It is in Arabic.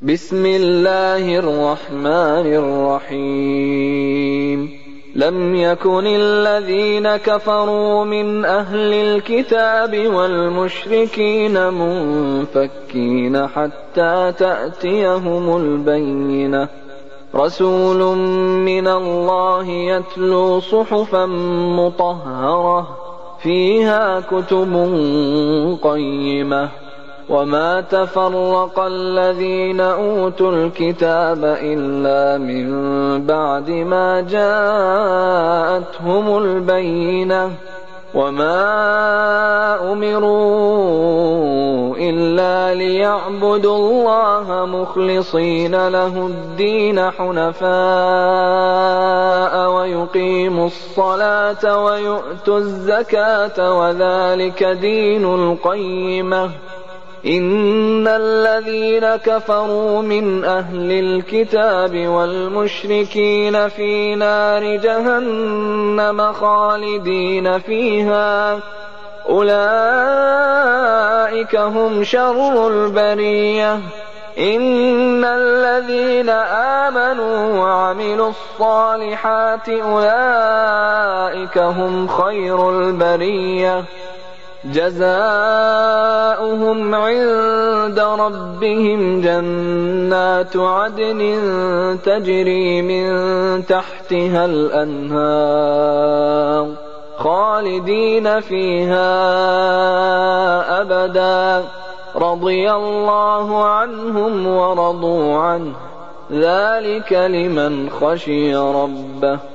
بسم الله الرحمن الرحيم لم يكن الذين كفروا من أهل الكتاب والمشركين منفكين حتى تأتيهم البينة رسول من الله يتلو صحفا مطهرة فيها كتب قيمة وما تفرق الذين أوتوا الكتاب إلا من بعد ما جاءتهم البينة وما أمروا إلا ليعبدوا الله مخلصين له الدين حنفاء ويقيموا الصلاة ويؤتوا الزكاة وذلك دين القيمة إن الذين كفروا من أهل الكتاب والمشركين في نار جهنم خالدين فيها أولئك هم شر البرية إن الذين آمنوا وعملوا الصالحات أولئك هم خير البرية جزاؤهم عند ربهم جنات عدن تجري من تحتها الأنهار خالدين فيها أبدا رضي الله عنهم ورضوا عنه ذلك لمن خشي ربه